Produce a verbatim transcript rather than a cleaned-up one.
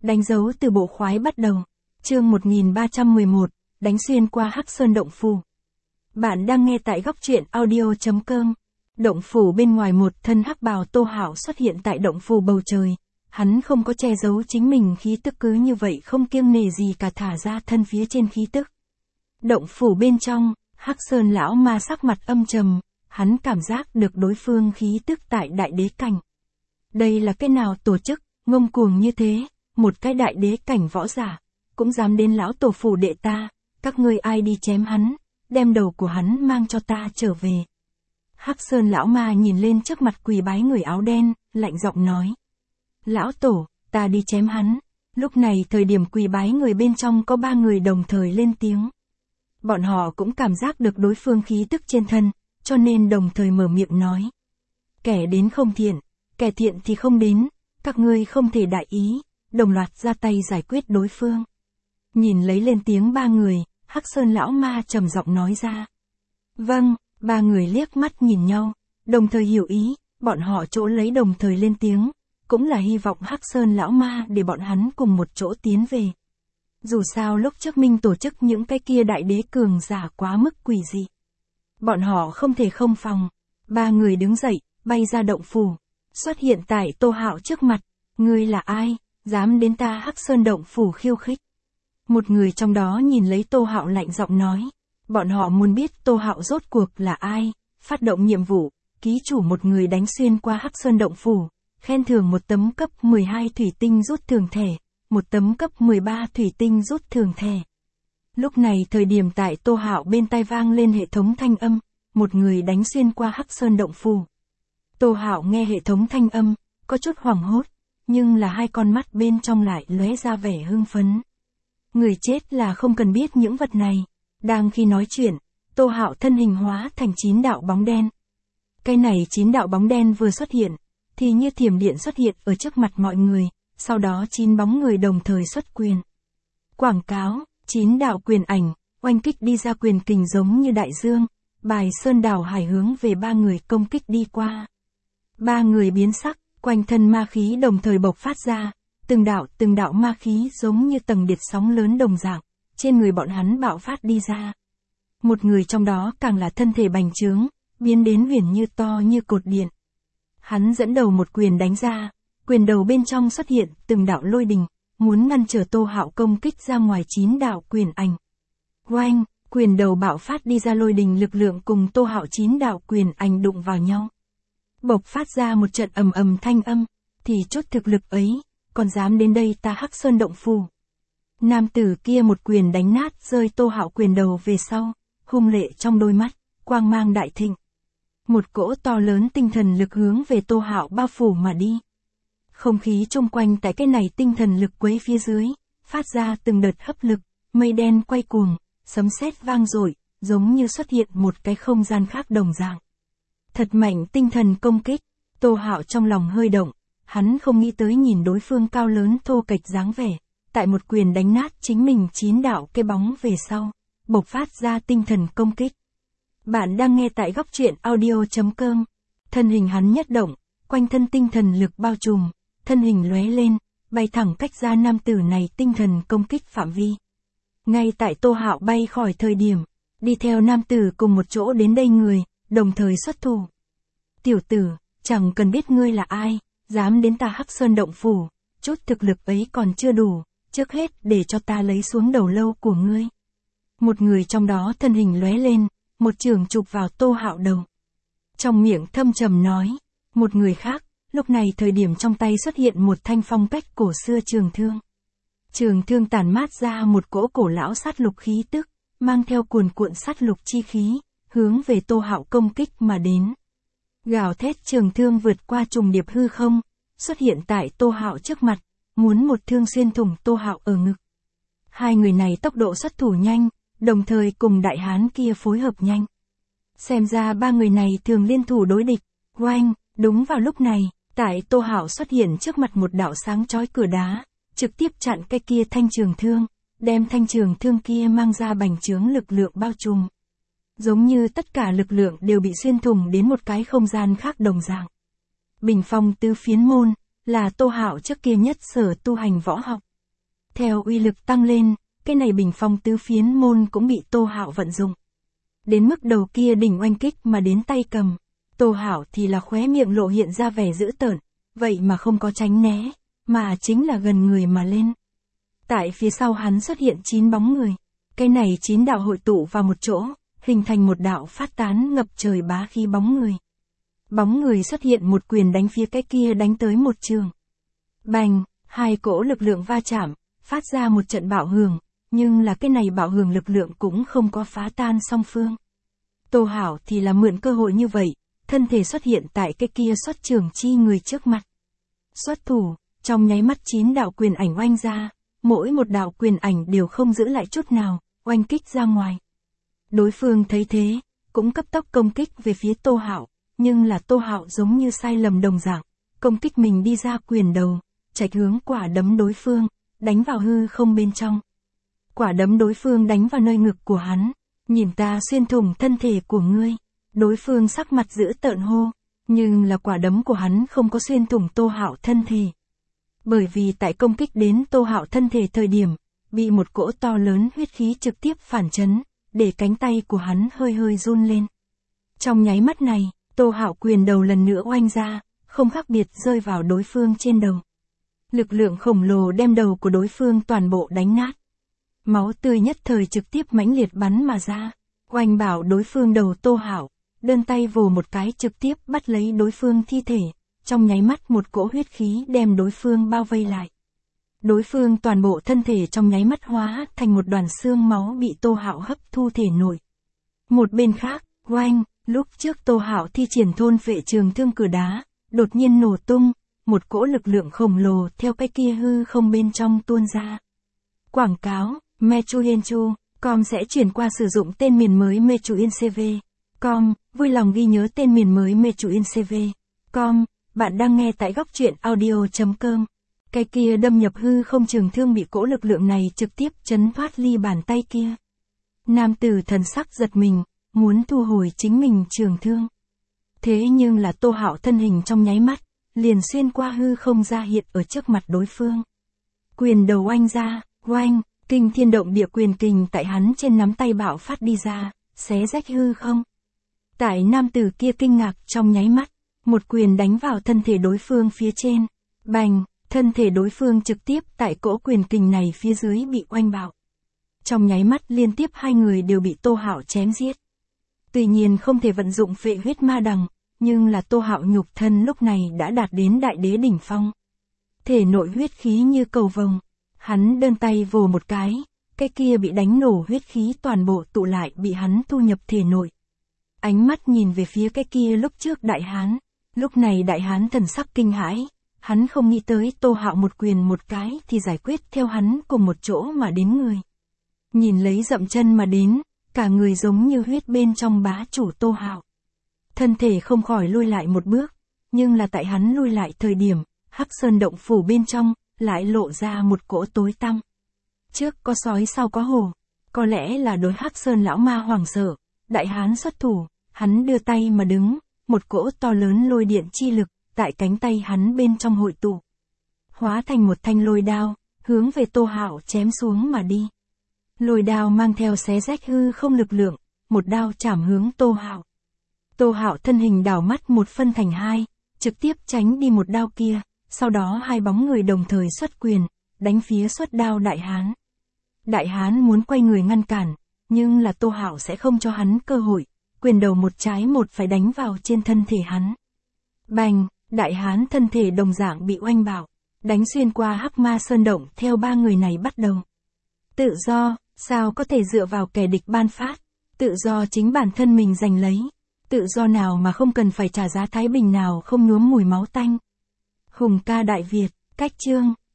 Đánh dấu từ bộ khoái bắt đầu. Chương một nghìn ba trăm mười một, đánh xuyên qua Hắc Sơn động phủ. Bạn đang nghe tại góc truyện audio chấm com. Động phủ bên ngoài, một thân hắc bào Tô Hạo xuất hiện tại động phủ bầu trời. Hắn không có che giấu chính mình khí tức, cứ như vậy không kiêng nể gì cả thả ra thân phía trên khí tức. Động phủ bên trong, Hắc Sơn lão ma sắc mặt âm trầm, hắn cảm giác được đối phương khí tức tại đại đế cảnh. Đây là cái nào tổ chức, ngông cuồng như thế, một cái đại đế cảnh võ giả, cũng dám đến lão tổ phủ đệ ta, các ngươi ai đi chém hắn, đem đầu của hắn mang cho ta trở về. Hắc Sơn lão ma nhìn lên trước mặt quỳ bái người áo đen, lạnh giọng nói. Lão tổ, ta đi chém hắn. Lúc này thời điểm quỳ bái người bên trong có ba người đồng thời lên tiếng. Bọn họ cũng cảm giác được đối phương khí tức trên thân, cho nên đồng thời mở miệng nói. Kẻ đến không thiện, kẻ thiện thì không đến, các ngươi không thể đại ý, đồng loạt ra tay giải quyết đối phương. Nhìn lấy lên tiếng ba người, Hắc Sơn lão ma trầm giọng nói ra. Vâng, ba người liếc mắt nhìn nhau, đồng thời hiểu ý, bọn họ chỗ lấy đồng thời lên tiếng, cũng là hy vọng Hắc Sơn lão ma để bọn hắn cùng một chỗ tiến về. Dù sao lúc trước Minh tổ chức những cái kia đại đế cường giả quá mức quỷ dị. Bọn họ không thể không phòng. Ba người đứng dậy, bay ra động phủ, xuất hiện tại Tô Hạo trước mặt. Ngươi là ai, dám đến ta Hắc Sơn động phủ khiêu khích? Một người trong đó nhìn lấy Tô Hạo lạnh giọng nói. Bọn họ muốn biết Tô Hạo rốt cuộc là ai, phát động nhiệm vụ, ký chủ một người đánh xuyên qua Hắc Sơn động phủ, khen thưởng một tấm cấp mười hai thủy tinh rút thường thẻ, một tấm cấp mười ba thủy tinh rút thường thẻ. Lúc này thời điểm tại Tô Hạo bên tai vang lên hệ thống thanh âm, một người đánh xuyên qua Hắc Sơn động phủ. Tô Hạo nghe hệ thống thanh âm, có chút hoảng hốt, nhưng là hai con mắt bên trong lại lóe ra vẻ hưng phấn. Người chết là không cần biết những vật này. Đang khi nói chuyện, Tô Hạo thân hình hóa thành chín đạo bóng đen. Cái này chín đạo bóng đen vừa xuất hiện, thì như thiểm điện xuất hiện ở trước mặt mọi người, sau đó chín bóng người đồng thời xuất quyền. Quảng cáo, chín đạo quyền ảnh, oanh kích đi ra, quyền kình giống như đại dương, bài sơn đảo hải hướng về ba người công kích đi qua. Ba người biến sắc, quanh thân ma khí đồng thời bộc phát ra, từng đạo từng đạo ma khí giống như tầng điệt sóng lớn đồng dạng, trên người bọn hắn bạo phát đi ra. Một người trong đó càng là thân thể bành trướng, biến đến huyền như to như cột điện. Hắn dẫn đầu một quyền đánh ra, quyền đầu bên trong xuất hiện từng đạo lôi đình, muốn ngăn trở Tô Hạo công kích ra ngoài chín đạo quyền ảnh. Oanh, quyền đầu bạo phát đi ra lôi đình lực lượng cùng Tô Hạo chín đạo quyền ảnh đụng vào nhau. Bộc phát ra một trận ầm ầm thanh âm, thì chút thực lực ấy, còn dám đến đây ta Hắc Sơn động phủ. Nam tử kia một quyền đánh nát rơi Tô Hạo quyền đầu về sau, hung lệ trong đôi mắt, quang mang đại thịnh. Một cỗ to lớn tinh thần lực hướng về Tô Hạo bao phủ mà đi. Không khí chung quanh tại cái này tinh thần lực quấy phía dưới, phát ra từng đợt hấp lực, mây đen quay cuồng, sấm sét vang dội, giống như xuất hiện một cái không gian khác đồng dạng. Thật mạnh tinh thần công kích, Tô Hạo trong lòng hơi động, hắn không nghĩ tới nhìn đối phương cao lớn thô kệch dáng vẻ, tại một quyền đánh nát chính mình chín đạo cái bóng về sau, bộc phát ra tinh thần công kích. Bạn đang nghe tại góc truyện audio chấm com. Thân hình hắn nhất động, quanh thân tinh thần lực bao trùm, thân hình lóe lên, bay thẳng cách ra nam tử này tinh thần công kích phạm vi. Ngay tại Tô Hạo bay khỏi thời điểm, đi theo nam tử cùng một chỗ đến đây người, đồng thời xuất thủ. Tiểu tử, chẳng cần biết ngươi là ai, dám đến ta Hắc Sơn động phủ, chút thực lực ấy còn chưa đủ, trước hết để cho ta lấy xuống đầu lâu của ngươi. Một người trong đó thân hình lóe lên, một chưởng chụp vào Tô Hạo đầu. Trong miệng thâm trầm nói, một người khác, lúc này thời điểm trong tay xuất hiện một thanh phong cách cổ xưa trường thương. Trường thương tản mát ra một cỗ cổ lão sát lục khí tức, mang theo cuồn cuộn sát lục chi khí, hướng về Tô Hạo công kích mà đến. Gào thét trường thương vượt qua trùng điệp hư không, xuất hiện tại Tô Hạo trước mặt, muốn một thương xuyên thủng Tô Hạo ở ngực. Hai người này tốc độ xuất thủ nhanh, đồng thời cùng đại hán kia phối hợp nhanh. Xem ra ba người này thường liên thủ đối địch. Oanh, đúng vào lúc này, tại Tô Hạo xuất hiện trước mặt một đạo sáng chói cửa đá, trực tiếp chặn cái kia thanh trường thương, đem thanh trường thương kia mang ra bành trướng lực lượng bao trùm. Giống như tất cả lực lượng đều bị xuyên thủng đến một cái không gian khác đồng dạng. Bình phong tứ phiến môn, là Tô Hạo trước kia nhất sở tu hành võ học, Theo uy lực tăng lên, cái này bình phong tứ phiến môn cũng bị Tô Hạo vận dụng. Đến mức đầu kia đỉnh oanh kích mà đến tay cầm, Tô Hạo thì là khóe miệng lộ hiện ra vẻ dữ tợn, vậy mà không có tránh né, mà chính là gần người mà lên. Tại phía sau hắn xuất hiện chín bóng người, cái này chín đạo hội tụ vào một chỗ, hình thành một đạo phát tán ngập trời bá khí bóng người. Bóng người xuất hiện một quyền đánh phía cái kia đánh tới một trường. Bành, hai cỗ lực lượng va chạm, phát ra một trận bạo hưởng, nhưng là cái này bạo hưởng lực lượng cũng không có phá tan song phương. Tô Hạo thì là mượn cơ hội như vậy, thân thể xuất hiện tại cái kia xuất trường chi người trước mặt. Xuất thủ, trong nháy mắt chín đạo quyền ảnh oanh ra, mỗi một đạo quyền ảnh đều không giữ lại chút nào, oanh kích ra ngoài. Đối phương thấy thế, cũng cấp tốc công kích về phía Tô Hạo, nhưng là Tô Hạo giống như sai lầm đồng dạng, công kích mình đi ra quyền đầu, chạch hướng quả đấm đối phương, đánh vào hư không bên trong. Quả đấm đối phương đánh vào nơi ngực của hắn, nhìn ta xuyên thủng thân thể của ngươi. Đối phương sắc mặt dữ tợn hô, nhưng là quả đấm của hắn không có xuyên thủng Tô Hạo thân thể. Bởi vì tại công kích đến Tô Hạo thân thể thời điểm, bị một cỗ to lớn huyết khí trực tiếp phản chấn, để cánh tay của hắn hơi hơi run lên. Trong nháy mắt này, Tô Hạo quyền đầu lần nữa oanh ra, không khác biệt rơi vào đối phương trên đầu. Lực lượng khổng lồ đem đầu của đối phương toàn bộ đánh nát. Máu tươi nhất thời trực tiếp mãnh liệt bắn mà ra, oanh bảo đối phương đầu Tô Hạo, đơn tay vồ một cái trực tiếp bắt lấy đối phương thi thể, trong nháy mắt một cỗ huyết khí đem đối phương bao vây lại. Đối phương toàn bộ thân thể trong nháy mắt hóa thành một đoàn xương máu bị Tô Hạo hấp thu thể nội. Một bên khác, oanh, lúc trước Tô Hạo thi triển thôn phệ trường thương cửa đá, đột nhiên nổ tung, một cỗ lực lượng khổng lồ theo cái kia hư không bên trong tuôn ra. Quảng cáo, Mechuyenchu, com sẽ chuyển qua sử dụng tên miền mới Mechuyencv. Com, vui lòng ghi nhớ tên miền mới Mechuyencv. Com, bạn đang nghe tại góc truyện audio.com. Cái kia đâm nhập hư không trường thương bị cỗ lực lượng này trực tiếp chấn thoát ly bàn tay kia. Nam tử thần sắc giật mình, muốn thu hồi chính mình trường thương. Thế nhưng là Tô Hạo thân hình trong nháy mắt, liền xuyên qua hư không ra hiện ở trước mặt đối phương. Quyền đầu oanh ra, oanh, kinh thiên động địa quyền kình tại hắn trên nắm tay bạo phát đi ra, xé rách hư không. Tại nam tử kia kinh ngạc trong nháy mắt, một quyền đánh vào thân thể đối phương phía trên. Bành, thân thể đối phương trực tiếp tại cỗ quyền kình này phía dưới bị oanh bạo. Trong nháy mắt liên tiếp hai người đều bị Tô Hạo chém giết. Tuy nhiên không thể vận dụng phệ huyết ma đằng, nhưng là Tô Hạo nhục thân lúc này đã đạt đến đại đế đỉnh phong. Thể nội huyết khí như cầu vồng, hắn đơn tay vồ một cái, cái kia bị đánh nổ huyết khí toàn bộ tụ lại bị hắn thu nhập thể nội. Ánh mắt nhìn về phía cái kia lúc trước đại hán, lúc này đại hán thần sắc kinh hãi, hắn không nghĩ tới Tô Hạo một quyền một cái thì giải quyết theo hắn cùng một chỗ mà đến người. Nhìn lấy dậm chân mà đến, cả người giống như huyết bên trong bá chủ Tô Hạo. Thân thể không khỏi lui lại một bước, nhưng là tại hắn lui lại thời điểm, Hắc Sơn động phủ bên trong, lại lộ ra một cỗ tối tăm. Trước có sói sau có hổ, có lẽ là đối Hắc Sơn lão ma hoảng sợ, đại hán xuất thủ, hắn đưa tay mà đứng, một cỗ to lớn lôi điện chi lực, tại cánh tay hắn bên trong hội tụ. Hóa thành một thanh lôi đao, hướng về Tô Hạo chém xuống mà đi. Lôi đao mang theo xé rách hư không lực lượng, một đao chảm hướng Tô Hạo. Tô Hạo thân hình đảo mắt một phân thành hai, trực tiếp tránh đi một đao kia, sau đó hai bóng người đồng thời xuất quyền, đánh phía xuất đao đại hán. Đại hán muốn quay người ngăn cản, nhưng là Tô Hạo sẽ không cho hắn cơ hội, quyền đầu một trái một phải đánh vào trên thân thể hắn. Bành, đại hán thân thể đồng dạng bị oanh bạo, đánh xuyên qua Hắc Ma Sơn động theo ba người này bắt đầu. Tự do, sao có thể dựa vào kẻ địch ban phát, tự do chính bản thân mình giành lấy, tự do nào mà không cần phải trả giá thái bình nào không nhuốm mùi máu tanh. Hùng ca Đại Việt, cách chương.